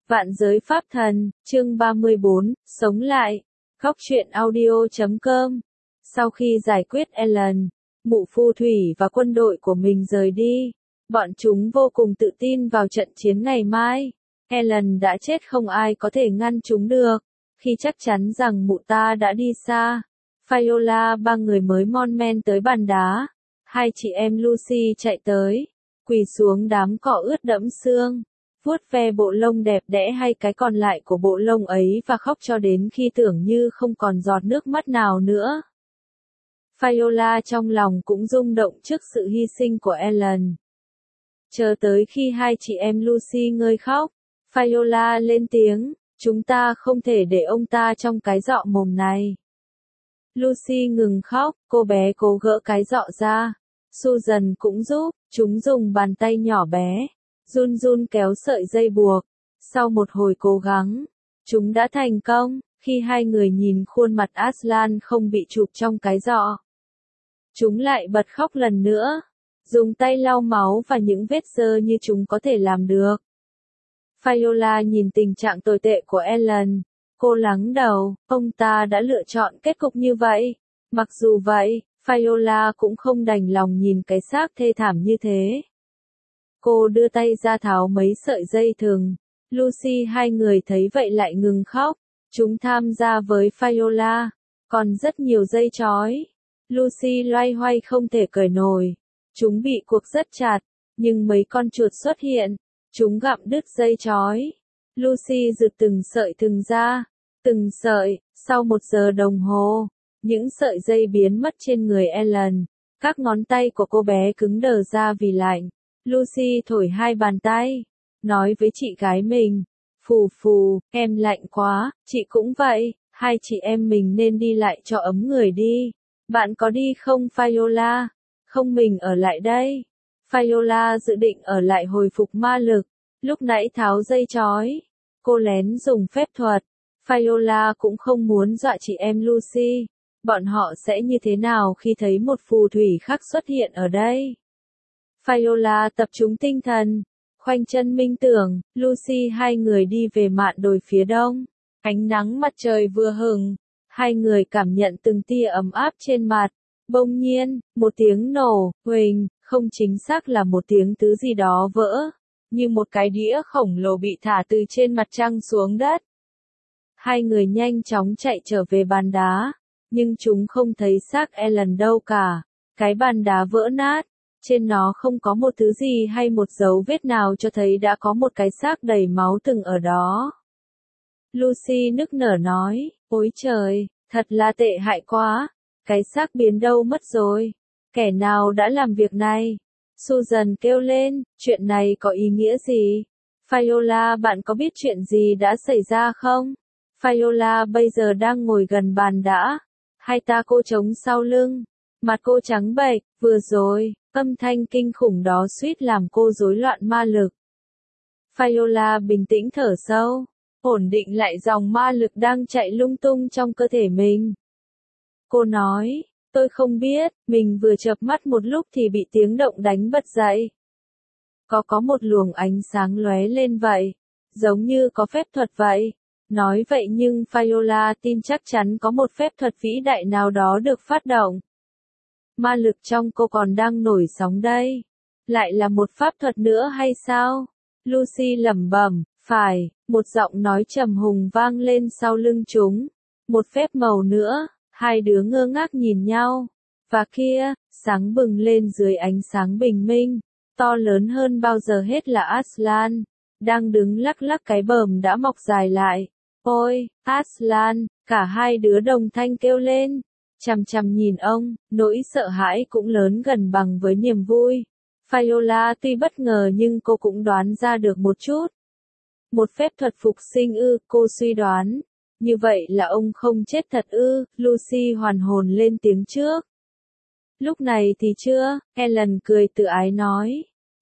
Vạn giới pháp thần, chương 34, sống lại. Góc truyện audio.com. Sau khi giải quyết Ellen, mụ phù thủy và quân đội của mình rời đi, bọn chúng vô cùng tự tin vào trận chiến ngày mai. Ellen đã chết, không ai có thể ngăn chúng được. Khi chắc chắn rằng mụ ta đã đi xa, Viola ba người mới mon men tới bàn đá. Hai chị em Lucy chạy tới, quỳ xuống đám cỏ ướt đẫm xương, vuốt ve bộ lông đẹp đẽ hay cái còn lại của bộ lông ấy và khóc cho đến khi tưởng như không còn giọt nước mắt nào nữa. Viola trong lòng cũng rung động trước sự hy sinh của Ellen. Chờ tới khi hai chị em Lucy ngơi khóc, Viola lên tiếng, chúng ta không thể để ông ta trong cái giọ mồm này. Lucy ngừng khóc, cô bé cố gỡ cái giọ ra. Susan cũng giúp, chúng dùng bàn tay nhỏ bé, run run kéo sợi dây buộc. Sau một hồi cố gắng, chúng đã thành công. Khi hai người nhìn khuôn mặt Aslan không bị chụp trong cái giọ, chúng lại bật khóc lần nữa, dùng tay lau máu và những vết dơ như chúng có thể làm được. Viola nhìn tình trạng tồi tệ của Ellen, cô lắng đầu, ông ta đã lựa chọn kết cục như vậy. Mặc dù vậy, Viola cũng không đành lòng nhìn cái xác thê thảm như thế. Cô đưa tay ra tháo mấy sợi dây thừng. Lucy hai người thấy vậy lại ngừng khóc. Chúng tham gia với Viola. Còn rất nhiều dây trói. Lucy loay hoay không thể cởi nổi. Chúng bị buộc rất chặt, nhưng mấy con chuột xuất hiện. Chúng gặm đứt dây trói. Lucy giật từng sợi thừng ra. Từng sợi, sau 1 giờ đồng hồ, những sợi dây biến mất trên người Ellen. Các ngón tay của cô bé cứng đờ ra vì lạnh. Lucy thổi hai bàn tay, nói với chị gái mình, phù phù, em lạnh quá, chị cũng vậy, hai chị em mình nên đi lại cho ấm người đi. Bạn có đi không Viola? Không, mình ở lại đây. Viola dự định ở lại hồi phục ma lực. Lúc nãy tháo dây trói, cô lén dùng phép thuật. Viola cũng không muốn dọa chị em Lucy. Bọn họ sẽ như thế nào khi thấy một phù thủy khác xuất hiện ở đây? Viola tập trung tinh thần, khoanh chân minh tưởng. Lucy hai người đi về mạn đồi phía đông. Ánh nắng mặt trời vừa hừng, hai người cảm nhận từng tia ấm áp trên mặt. Bỗng nhiên, một tiếng nổ, huỳnh, không chính xác là một tiếng thứ gì đó vỡ, như một cái đĩa khổng lồ bị thả từ trên mặt trăng xuống đất. Hai người nhanh chóng chạy trở về bàn đá, nhưng chúng không thấy xác Ellen đâu cả. Cái bàn đá vỡ nát, trên nó không có một thứ gì hay một dấu vết nào cho thấy đã có một cái xác đầy máu từng ở đó. Lucy nức nở nói, ôi trời, thật là tệ hại quá, cái xác biến đâu mất rồi, kẻ nào đã làm việc này? Susan kêu lên, chuyện này có ý nghĩa gì? Viola, bạn có biết chuyện gì đã xảy ra không? Viola bây giờ đang ngồi gần bàn đá, hai tay cô chống sau lưng, mặt cô trắng bệch. Vừa rồi, âm thanh kinh khủng đó suýt làm cô rối loạn ma lực. Viola bình tĩnh thở sâu, ổn định lại dòng ma lực đang chạy lung tung trong cơ thể mình. Cô nói, tôi không biết, mình vừa chợp mắt một lúc thì bị tiếng động đánh bật dậy. Có một luồng ánh sáng lóe lên vậy, giống như có phép thuật vậy. Nói vậy nhưng Viola tin chắc chắn có một phép thuật vĩ đại nào đó được phát động. Ma lực trong cô còn đang nổi sóng đây. Lại là một pháp thuật nữa hay sao? Lucy lẩm bẩm, phải, một giọng nói trầm hùng vang lên sau lưng chúng. Một phép màu nữa, hai đứa ngơ ngác nhìn nhau. Và kia, sáng bừng lên dưới ánh sáng bình minh, to lớn hơn bao giờ hết là Aslan, đang đứng lắc lắc cái bờm đã mọc dài lại. Ôi, Aslan, cả hai đứa đồng thanh kêu lên. Chằm chằm nhìn ông, nỗi sợ hãi cũng lớn gần bằng với niềm vui. Viola tuy bất ngờ nhưng cô cũng đoán ra được một chút. Một phép thuật phục sinh ư, cô suy đoán. Như vậy là ông không chết thật ư? Lucy hoàn hồn lên tiếng trước. Lúc này thì chưa, Ellen cười tự ái nói.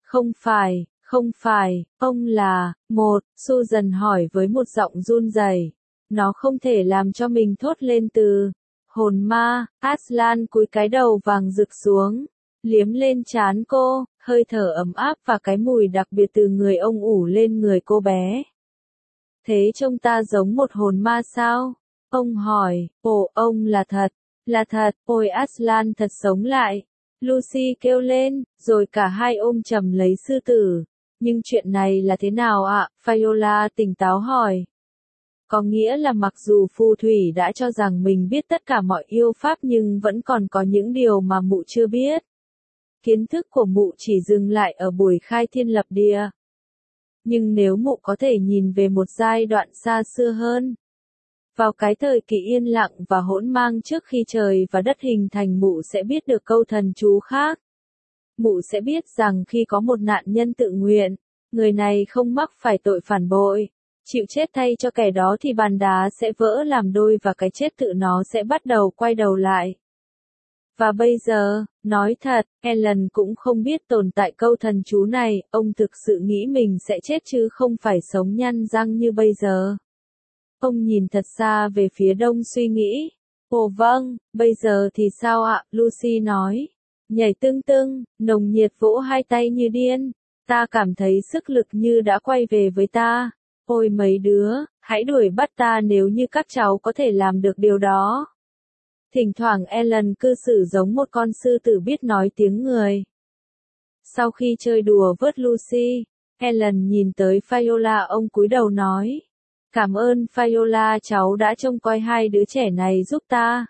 Không phải, ông là, Susan hỏi với một giọng run rẩy. Nó không thể làm cho mình thốt lên từ hồn ma. Aslan cúi cái đầu vàng rực xuống, liếm lên trán cô, hơi thở ấm áp và cái mùi đặc biệt từ người ông ủ lên người cô bé. Thế trông ta giống một hồn ma sao? Ông hỏi, ồ ông là thật, ôi Aslan thật sống lại. Lucy kêu lên, rồi cả hai ôm chầm lấy sư tử. Nhưng chuyện này là thế nào ạ? Viola tỉnh táo hỏi. Có nghĩa là mặc dù phù thủy đã cho rằng mình biết tất cả mọi yêu pháp nhưng vẫn còn có những điều mà mụ chưa biết. Kiến thức của mụ chỉ dừng lại ở buổi khai thiên lập địa. Nhưng nếu mụ có thể nhìn về một giai đoạn xa xưa hơn, vào cái thời kỳ yên lặng và hỗn mang trước khi trời và đất hình thành, mụ sẽ biết được câu thần chú khác. Mụ sẽ biết rằng khi có một nạn nhân tự nguyện, người này không mắc phải tội phản bội, chịu chết thay cho kẻ đó thì bàn đá sẽ vỡ làm đôi và cái chết tự nó sẽ bắt đầu quay đầu lại. Và bây giờ, nói thật, Ellen cũng không biết tồn tại câu thần chú này, ông thực sự nghĩ mình sẽ chết chứ không phải sống nhăn răng như bây giờ. Ông nhìn thật xa về phía đông suy nghĩ. Ồ vâng, bây giờ thì sao ạ? Lucy nói. Nhảy tưng tưng, nồng nhiệt vỗ hai tay như điên. Ta cảm thấy sức lực như đã quay về với ta. Ôi mấy đứa, hãy đuổi bắt ta nếu như các cháu có thể làm được điều đó. Thỉnh thoảng Ellen cư xử giống một con sư tử biết nói tiếng người. Sau khi chơi đùa vớt Lucy, Ellen nhìn tới Viola, ông cúi đầu nói. Cảm ơn Viola, cháu đã trông coi hai đứa trẻ này giúp ta.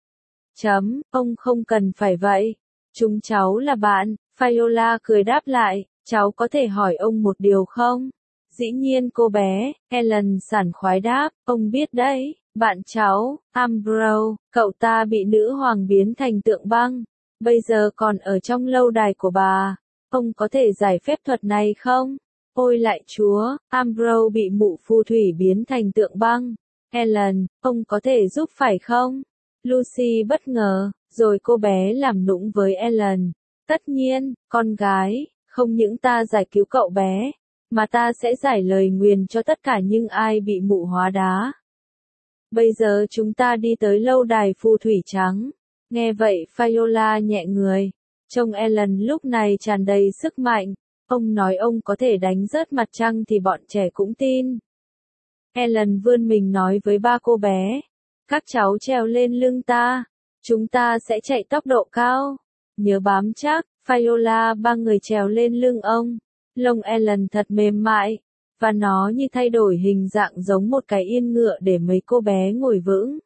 Ông không cần phải vậy. Chúng cháu là bạn, Viola cười đáp lại, cháu có thể hỏi ông một điều không? Dĩ nhiên cô bé, Ellen sảng khoái đáp, ông biết đấy, bạn cháu, Ambrose, cậu ta bị nữ hoàng biến thành tượng băng, bây giờ còn ở trong lâu đài của bà. Ông có thể giải phép thuật này không? Ôi lạy chúa, Ambrose bị mụ phù thủy biến thành tượng băng. Ellen, ông có thể giúp phải không? Lucy bất ngờ, rồi cô bé làm nũng với Ellen. Tất nhiên, con gái, không những ta giải cứu cậu bé, mà ta sẽ giải lời nguyền cho tất cả những ai bị mụ hóa đá. Bây giờ chúng ta đi tới lâu đài phù thủy trắng. Nghe vậy Viola nhẹ người. Trông Ellen lúc này tràn đầy sức mạnh. Ông nói ông có thể đánh rớt mặt trăng thì bọn trẻ cũng tin. Ellen vươn mình nói với ba cô bé. Các cháu trèo lên lưng ta. Chúng ta sẽ chạy tốc độ cao. Nhớ bám chắc. Viola ba người trèo lên lưng ông. Lông Ellen thật mềm mại. Và nó như thay đổi hình dạng giống một cái yên ngựa để mấy cô bé ngồi vững.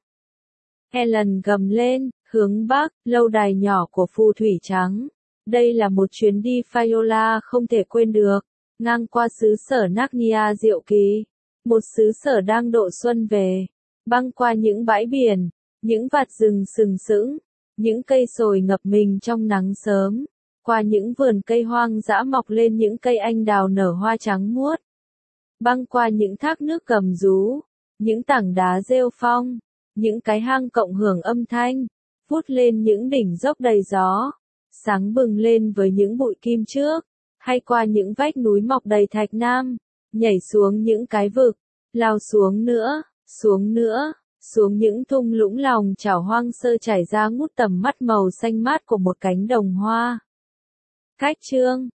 Ellen gầm lên, hướng bắc, lâu đài nhỏ của phù thủy trắng. Đây là một chuyến đi Viola không thể quên được, ngang qua xứ sở Narnia diệu kỳ. Một xứ sở đang độ xuân về, băng qua những bãi biển, những vạt rừng sừng sững, những cây sồi ngập mình trong nắng sớm, qua những vườn cây hoang dã mọc lên những cây anh đào nở hoa trắng muốt. Băng qua những thác nước gầm rú, những tảng đá rêu phong, những cái hang cộng hưởng âm thanh, vút lên những đỉnh dốc đầy gió, sáng bừng lên với những bụi kim trước, hay qua những vách núi mọc đầy thạch nam, nhảy xuống những cái vực, lao xuống nữa, xuống những thung lũng lòng chảo hoang sơ trải ra ngút tầm mắt màu xanh mát của một cánh đồng hoa. Cách chương